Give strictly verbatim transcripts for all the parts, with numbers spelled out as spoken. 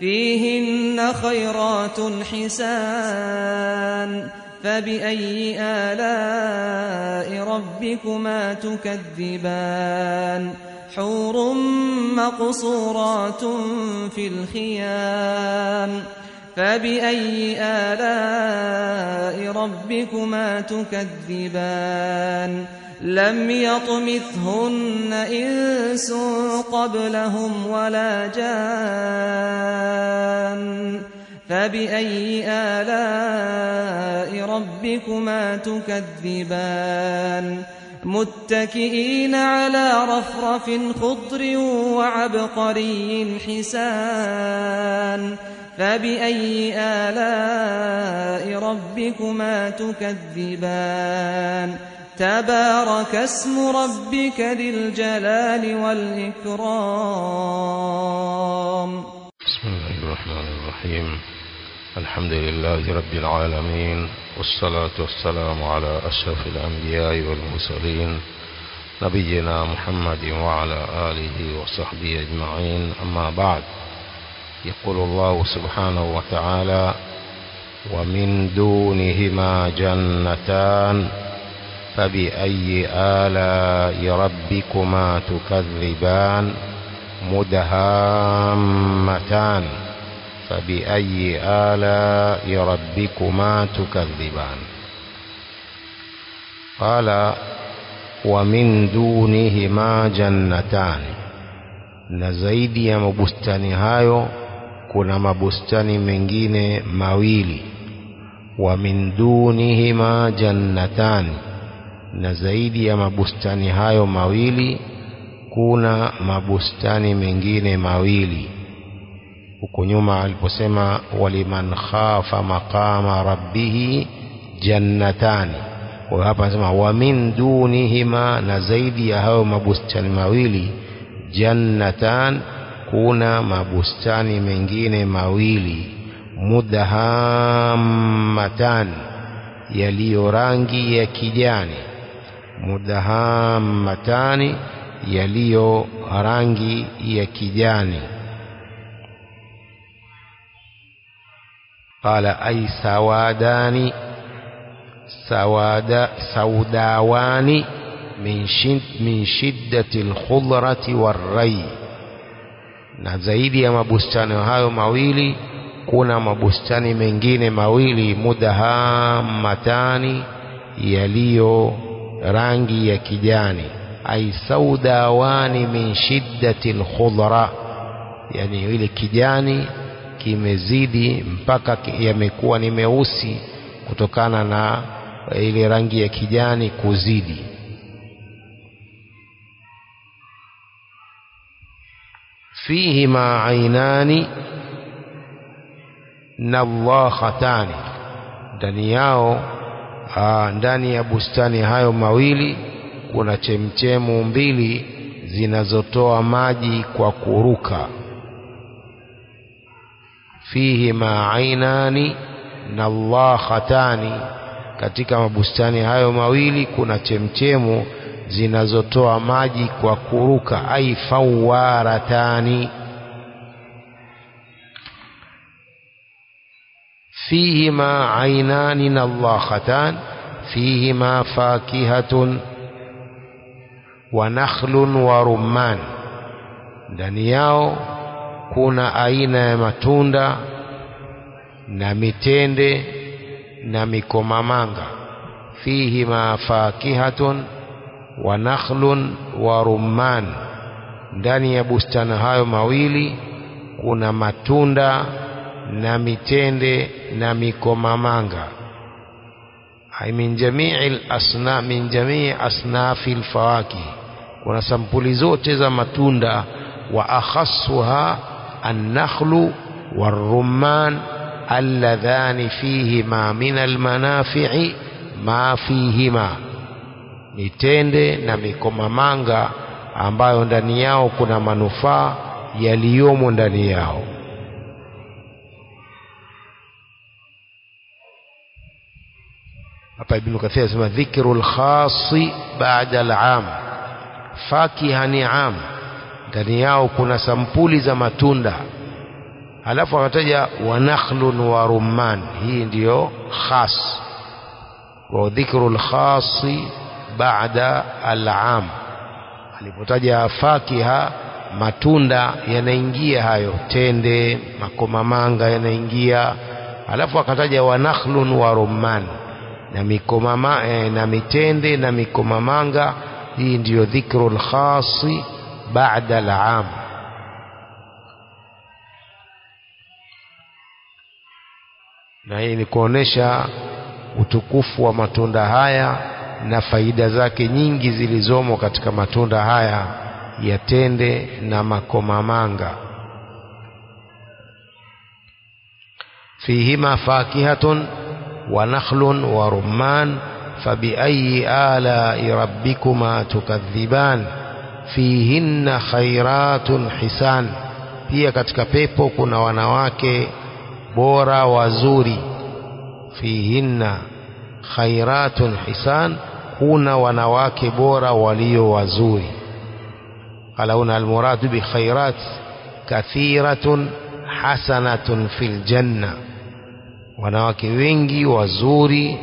فيهن خيرات حسان فبأي آلاء ربكما تكذبان حور مقصورات في الخيام فبأي آلاء ربكما تكذبان لم يطمثهن إنس قبلهم ولا جان فبأي آلاء ربكما تكذبان متكئين على رفرف خضر وعبقري حسان فبأي آلاء ربكما تكذبان تبارك اسم ربك ذي الجلال والإكرام. بسم الله الرحمن الرحيم. الحمد لله رب العالمين، والصلاة والسلام على أشرف الأنبياء والمرسلين نبينا محمد وعلى آله وصحبه أجمعين، أما بعد. يقول الله سبحانه وتعالى: ومن دونهما جنتان فبأي آلاء ربكما تكذبان مدهامتان فبأي آلاء ربكما تكذبان. قال: ومن دونهما جنتان، na zaidi ya mabustani hayo kuna mabustani mengine mawili. Wa min dunihima jannatan, na zaidi ya mabustani hayo mawili kuna mabustani mengine mawili. Huko nyuma aliposema waliman khafa maqama rabbih jannatani, kwa hapa anasema wa min dunihima, na zaidi ya hayo mabustani mawili jannatan, kuna mabustani mengine mawili. Mudahammatan, yaliyo rangi ya kijani. Mudahammatani, yaliyo rangi ya kijani. Qala ay sawadani sawada saudawani min shid min shiddati alkhudrati warray, na zaidi ya mabustani hayo mawili kuna mabustani mengine mawili. Mudahammatani, yaliyo rangi ya kijani. Ay saudawani min shiddati alkhudra, yani ile kijani kimezidi mpaka yamekuwa ni meusi kutokana na ile rangi ya kijani kuzidi. Fihima ainani nadhakhatani, ndani yao ndani ya bustani hayo mawili kuna chemchemu mbili zinazotoa maji kwa kuruka. Fihima ainani nadhakhatani, katika mabustani hayo mawili kuna chemchemu zinazotoa maji kwa kuruka. Ai fawaratani. Fihima ainani nadhakhatan fihima fakihatun wa nakhlun wa rumman, ndani yao kuna aina ya matunda na mitende na mikomamanga. Fihima fakihatun wa nakhlun wa rumman, ndani ya bustani hayo mawili kuna matunda na mitende na mikomamanga. Ay min jami'il asna min jami'i asnafil fawakih, kuna sampuli zote za matunda. Wa akhassuha an-nakhlu war-rumman alladhani fihima min al-manafi'i ma fihima, mitende na mikomamanga ambayo ndani yao kuna manufaa yaliyomo ndani yao. Hapa Ibn Kathir anasema dhikrul khasi ba'da al-'am, fakiha ni 'am, ndani yao kuna sampuli za matunda. alafu akataja wa nakhlun wa rumman. Hii ndiyo khas, wa dhikru al-khasi ba'da al-'am. Alipotaja fakiha, matunda yanaingia hayo, tende, makomamanga yanaingia. Alafu akataja wa nakhlun wa rumman, na mikomama eh, na mitende na mikomamanga. Hii ndiyo dhikru al-khasi ba'da al-'am. Na hii ni kuonesha utukufu wa matunda haya na faida zake nyingi zilizomo katika matunda haya ya tende na makomamanga. fihima fakihatun wa nakhlun wa rumman fabiayyi ala'i rabbikuma tukadhiban fihinna khairatun hisan. Pia katika pepo kuna wanawake bora wazuri. Fihinna khairatun hisan, kuna wanawake bora walio wazuri. Qalauna almuradu bi khairat kathiratun hasanatun fil janna, wanawake wengi wazuri.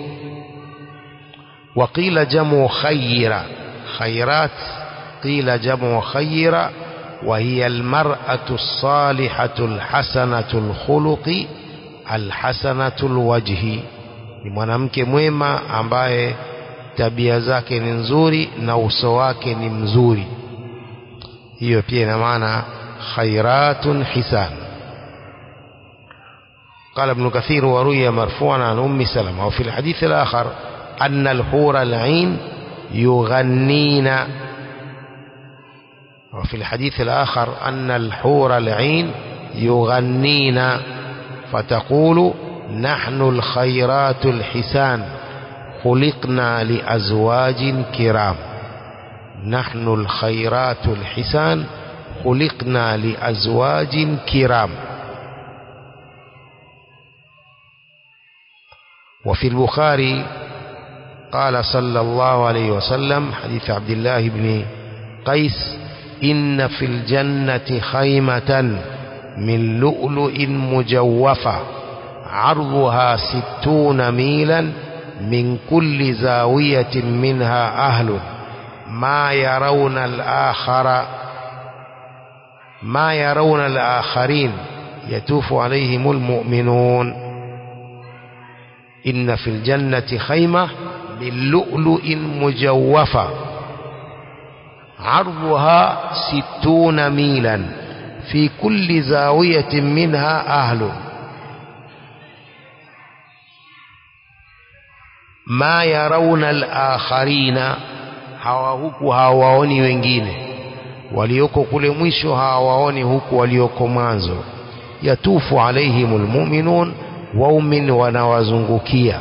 Waqila jamu khayra, khairat qila jamu khayra, wa hiya almar'atu as-salihatu al-hasanatu al-khuluqi al-hasanatu al-wajhi. Ni mwanamke mwema ambaye tabia zake ni nzuri na uso wake ni mzuri. Hiyo pia ina maana khairatun hisan. قال ابن كثير وروي مرفوعا عن أم سلمة وفي الحديث الآخر أن الحور العين يغنين. وفي الحديث الآخر أن الحور العين يغنين فتقول نحن الخيرات الحسان خلقنا لأزواج كرام. نحن الخيرات الحسان خلقنا لأزواج كرام. وفي البخاري قال صلى الله عليه وسلم حديث عبد الله بن قيس إن في الجنة خيمة من لؤلؤ مجوفة عرضها ستون ميلا من كل زاوية منها أهل ما يرون الآخر ما يرون الآخرين يطوف عليهم المؤمنون. إن في الجنة خيمة من لؤلؤ مجوفة عرضها ستون ميلا في كل زاوية منها أهل ما يرون الآخرين. hawa huku hawaoni wengine, walioko kule mwisho hawaoni huku walioko mwanzo. Yatufu alaihimul mu'minun, waumin wanawazungukia.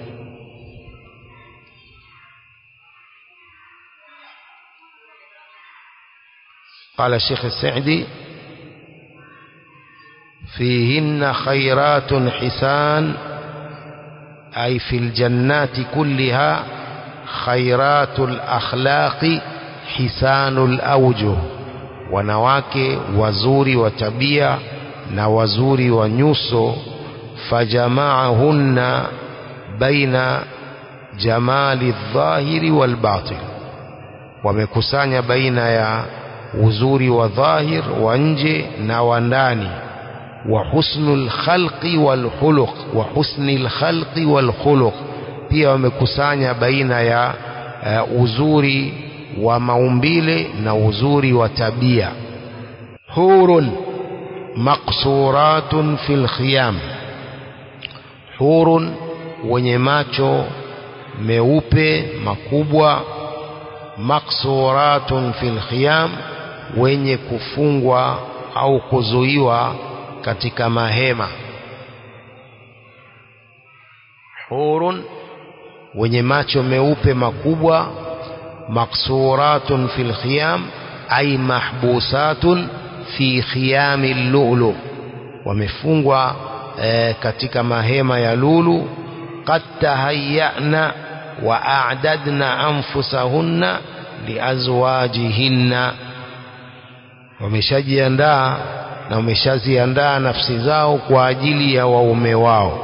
قال الشيخ السعدي فيهن خيرات حسان أي في الجنات كلها خيرات الأخلاق حسان الأوجه. wanawake wazuri wa tabia na wazuri wa nyuso. fajamaahunna baina jamali dhahiri wal batin, wamekusanya baina ya uzuri wa dhahir wa nje na wa ndani. wa husnul khalqi wal khuluq, wa husnil khalqi wal khuluq, pia wamekusanya baina ya uh, uzuri wa maumbile na uzuri wa tabia. hurun maqsuratun fil khiyam, hurun wenye macho meupe makubwa. maqsuratun fil khiyam, wenye kufungwa au kuzuiwa katika mahema. hurun wenye macho meupe makubwa. maqsuratun fil khiyam ay mahbusatun fi khiyami lulu, wamefungwa e, katika mahema ya lulu. qad tahayyana wa a'dadna anfusahunna liazwajihinna, wameshajiandaa na wameshaziandaa nafsi zao kwa ajili ya waume wao.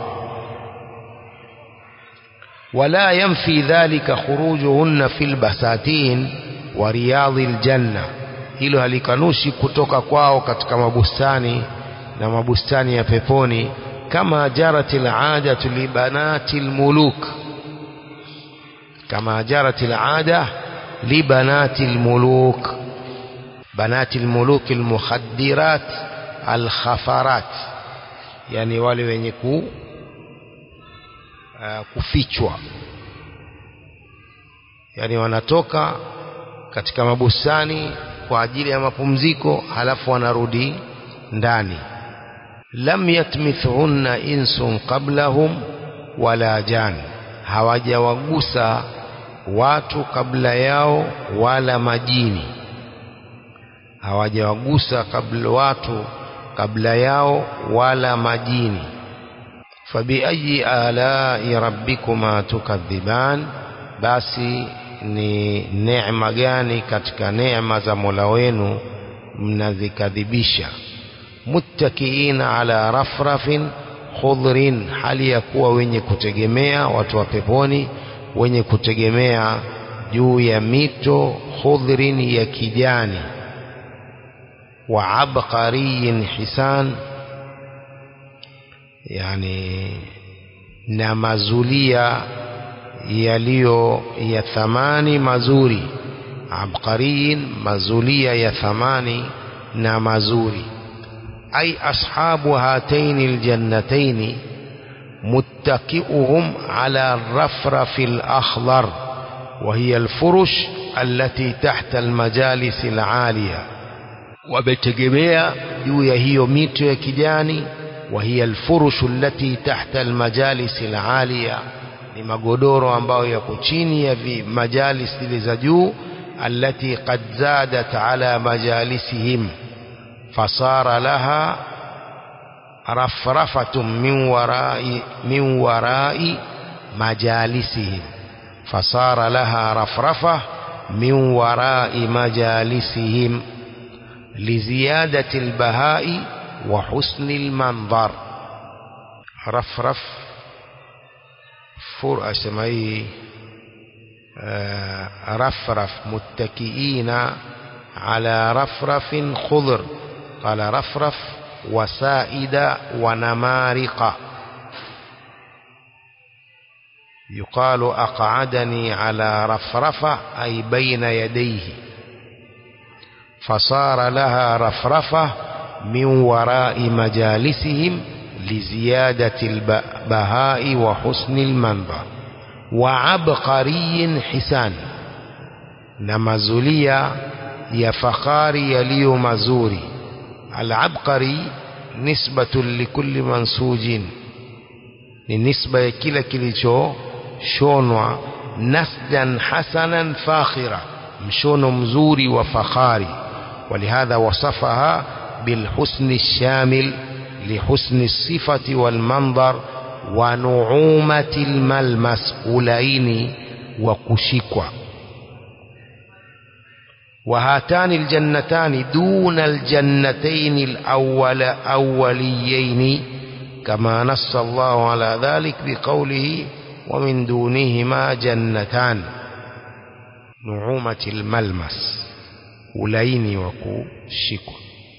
wala yanfi dhalika khurujuhunna fil basatin wa riyadhil janna, hilo halikanushi kutoka kwao katika mabustani na mabustani ya peponi, kama jaratil aadatu li banatil muluk, kama jaratil aada li banatil muluk, banatil muluk almukhaddirat alkhafarat, yani wale wenye ku uh, kufichwa, yani wanatoka katika mabustani kwa ajili ya mapumziko halafu wanarudi ndani. lam yatmithunna insun qablahum wala jan, hawajawagusa watu kabla yao wala majini, hawajawagusa kabla watu kabla yao wala majini. fabi ayi alai rabbikuma tukadhiban, basi ni neema gani katika neema za Mola wenu mnazikadhibisha. muttakiina ala rafrafin khudrin, hali ya kuwa wenye kutegemea, watu wa peponi wenye kutegemea juu ya mito khudrin ya kijani. wa abqariyin hisan, yani na mazulia yaliyo ya thamani mazuri. abqariyin, mazulia ya thamani na mazuri. ay ashabu hataini aljannataini muttaki'uhum ala rafrafil akhdar wa hiya alfurush allati tahta almajalis alaliya, wabetegemea juu ya hiyo mito ya kijani. wa hiya alfurush allati tahta almajalis alaliya, ni magodoro ambayo yako chini ya majalis zile za juu. allati qad zadat ala majalisihim fasara laha rafrafatun min warai min warai majalisihim, fasara laha rafrafa min warai majalisihim liziyadati albahai wa husni almanzar. rafraf fur asmai rafraf muttakiina ala rafrafin khudr, qala rafraf wasaida wa namariqa. yuqalu aq'adani ala rafrafa ay bayna yadayhi, fasara laha rafrafa min wara'i majalisihim liziyadati albahai wa husni almanzar. wa abqariyin hisan, na mazulia ya fakhari yaliyo mazuri. al-abqari nisbatun likulli mansujin, ni nisba ya kila kilichoshonwa. nasjan hasanan fakhira, mshono mzuri wa fakhari. walihadha wasafaha bilhusni shamil lihusni sifati walmanzar wa nu'umati almalmas, ulaini wa kushikwa. وهاتان الجنتان دون الجنتين الأول أوليين كما نص الله على ذلك بقوله ومن دونهما جنتان. نعومة الملمس ulaini wa kushikwa.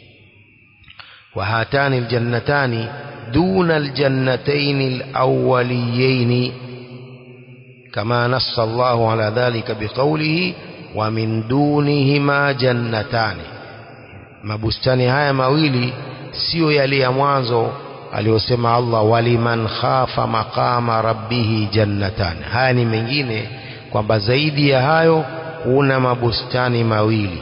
وهاتان الجنتان دون الجنتين الأوليين كما نص الله على ذلك بقوله ومن دونهما جنتان. mabustani haya mawili sio yale ya mwanzo aliyosema Allah waliman khafa maqama rabbih jannatan. Haya ni mengine kwamba zaidi ya hayo kuna mabustani mawili.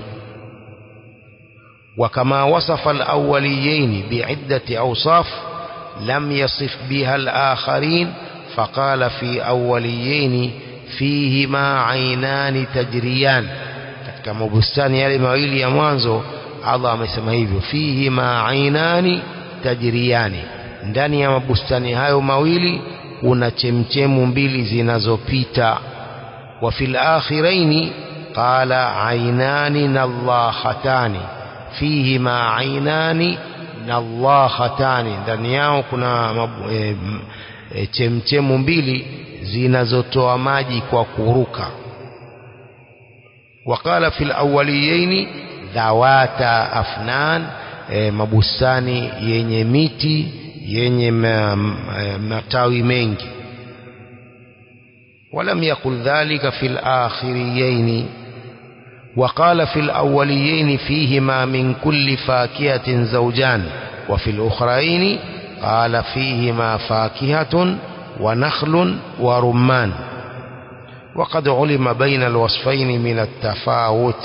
وكما وصف الأوليين بعدة أوصاف لم يصف بها الآخرين فقال في أوليين فيهما عينان تجريان. katika mabustani yale mawili ya mwanzo Allah amesema hivyo, fihima ainani tajriyani, ndani ya mabustani hayo mawili kuna chemchemu mbili zinazopita. wa fil akhiraini qala ainani nadhahatani fihima ainani nadhahatani, ndani yao kuna e, e, chemchemu mbili zinazotoa maji kwa kuruka. Waqala fil awwaliyaini dhawata afnan, e, mabustani yenye miti yenye matawi mengi. Walam yakul dhalika fil akhiriyaini. وقال في الأوليين فيهما من كل فاكهة زوجان، وفي الأخرين قال فيهما فاكهة ونخل ورمان. وقد علم بين الوصفين من التفاوت.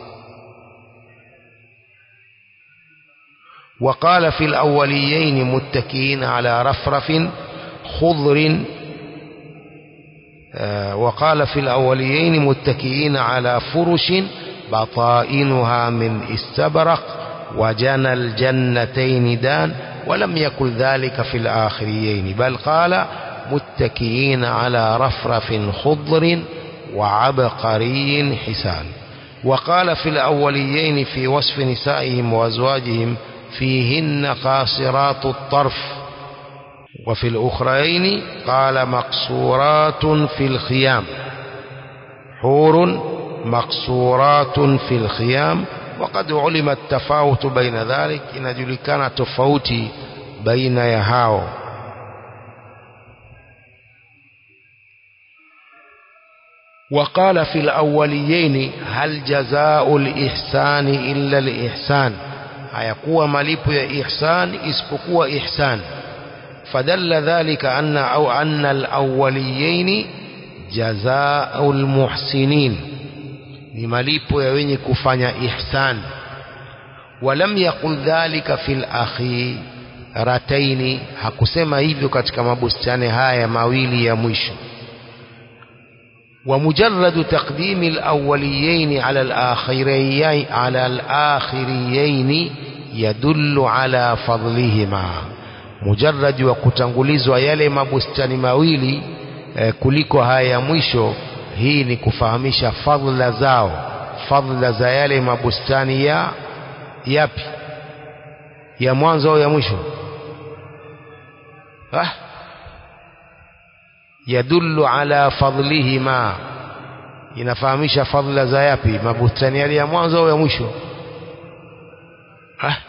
وقال في الأوليين متكئين على رفرف خضر، وقال في الأوليين متكئين على فرش بطائنها من استبرق وجنى الجنتين دان. ولم يكن ذلك في الآخريين، بل قال متكئين على رفرف خضر وعبقري حسان. وقال في الأوليين في وصف نسائهم وأزواجهم فيهن قاصرات الطرف. وفي الأخرين قال مقصورات في الخيام، حور مقصورات في الخيام. وقد علم التفاوت بين ذلك، إن كان تفاوتي بين يهاو. وقال في الأوليين هل جزاء الإحسان إلا الإحسان، hayakuwa malipo ya ihsan isipokuwa ihsan. فدل ذلك أن أو أن الأوليين جزاء المحسنين، ni malipo ya wenye kufanya ihsan. Walam yaqul dhalika fil akhirataini, hakusema hivyo katika mabustani haya mawili ya mwisho. ومجرد تقديم الأوليين على الآخريين على الآخريين يدل على فضلهما. mujarrad wa kutangulizwa yale mabustani mawili eh, kuliko haya ya mwisho, hii ni kufahamisha fadhila zao, fadhila za yale mabustani ya yapi, ya mwanzo au ya mwisho? ah yadullu ala fadlihima, inafahamisha fadhila za yapi, mabustani yale ya mwanzo au ya mwisho? ah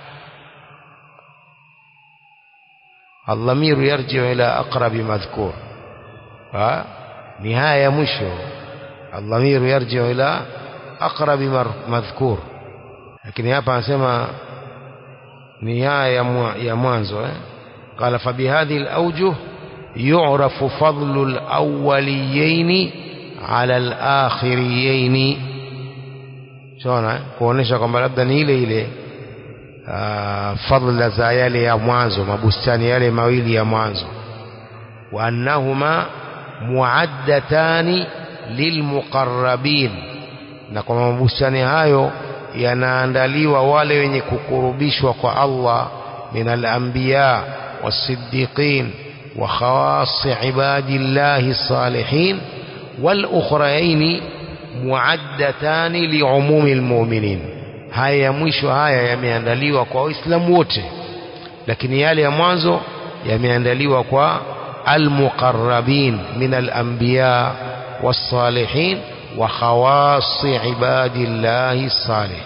الضمير يرجع إلى أقرب مذكور. ها نهاية مشو الضمير يرجع إلى أقرب مذكور، لكن hapa anasema نهاية ya mwanzo. قال فبهذه الأوجه يعرف فضل الأوليين على الآخريين. شلون kuonesha kwamba labda ni ile ile fadhila za yale ya mwanzo, mabustani yale mawili ya mwanzo. Wa annahuma muaddatani lilmuqarrabin, na kwa mabustani hayo yanaandaliwa wale wenye kukurubishwa kwa Allah, min al-anbiya was-siddiqin wa khawas ibadillahi salihin. wal ukhrayn muaddatani liumumi almu'minin, haya ya mwisho haya yameandaliwa kwa Waislamu wote, lakini yale ya mwanzo yameandaliwa kwa almuqarrabin min alanbiya wassalihin wa khawas ibadillahi salihin.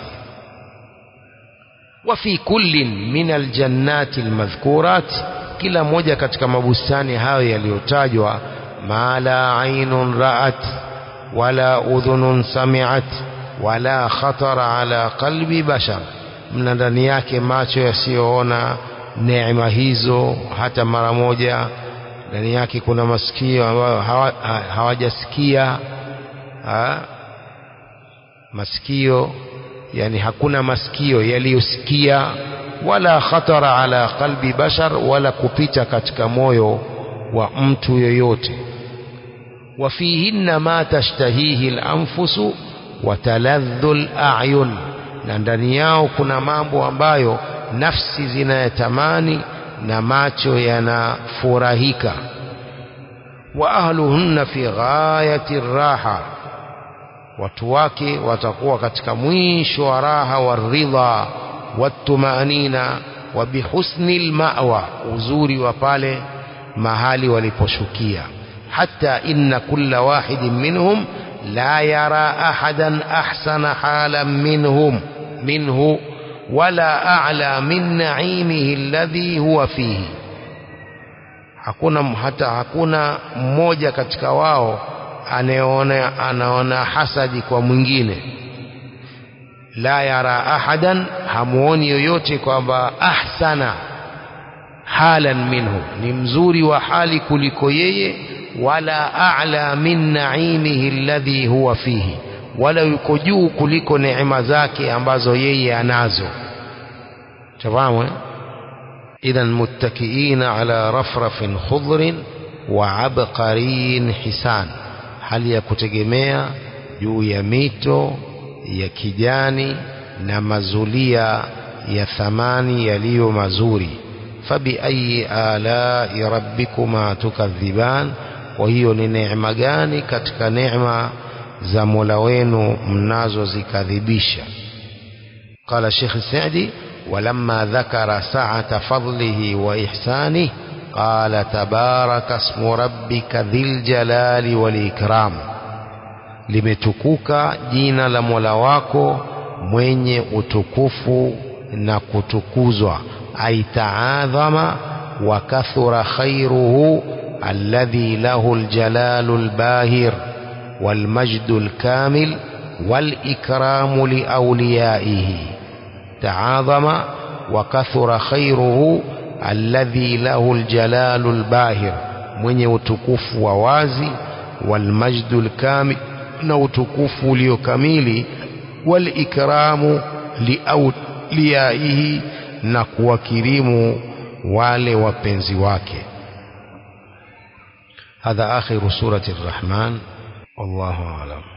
wa fi kullin min aljannati almadhkurat, kila moja katika mabustani hayo yaliyotajwa, ma la aynun ra'at wala udhunun sami'at wala khatara ala qalbi bashar, mna ndani yake macho yasiyoona neema hizo hata mara moja. Ndani yake kuna masikio ambayo hawajasikia ha? masikio yani hakuna masikio yaliyosikia, wala khatara ala qalbi bashar, wala kupita katika moyo wa mtu yoyote. wa fihinna ma tashtahihi al-anfusu wataladhdhul a'yun, na ndani yao kuna mambo ambayo nafsi zinayatamani na macho yanafurahika. wa ahluhunna fi ghayati raha, watu wake watakuwa katika mwisho wa raha, waridha watumaanina, wa bihusnil ma'wa, uzuri wa pale mahali waliposhukia. Hatta inna kulla wahidin minhum la yara ahadan ahsana halan minhum minhu wala a'la min na'imihi alladhi huwa fihi. Hakuna hata hakuna mmoja katika wao anayeona anaona hasadi kwa mwingine. La yara ahadan, hamuoni yoyote kwamba ahsana halan minhu, ni mzuri wa hali kuliko yeye, wala a'la min na'imihi alladhi huwa fihi, wala yuko juu kuliko neema zake ambazo yeye anazo. Tafahamu eh? Idhan muttakiina ala rafrafin khudrin wa abqarin hisan, hali ya kutegemea juu ya mito ya kijani na mazulia ya thamani yaliyo mazuri. Fabi ayi alai rabbikuma tukadhiban, kwa hiyo ni neema gani katika neema za Mola wenu mnazo zikadhibisha. Qala Sheikh Saadi, walamma dhakara sa'ata fadlihi wa ihsanihi qala tabaraka ismu rabbika dhil jalali wal ikram, limetukuka jina la Mola wako mwenye utukufu na kutukuzwa. Aitaadhama wa kathura khairuhu alladhi lahu aljalalu albahir walmajdu alkamil walikramu liawliyaihi. Taadhama wa kathura khairuhu alladhi lahu aljalalu albahir, mwenye utukufu wa wazi, walmajdu alkamil, na utukufu ulio kamili, walikramu liawliyaihi, na kuwakirimu wale wapenzi wake. Hadha akhiru surati Ar-Rahman, wallahu a'lam.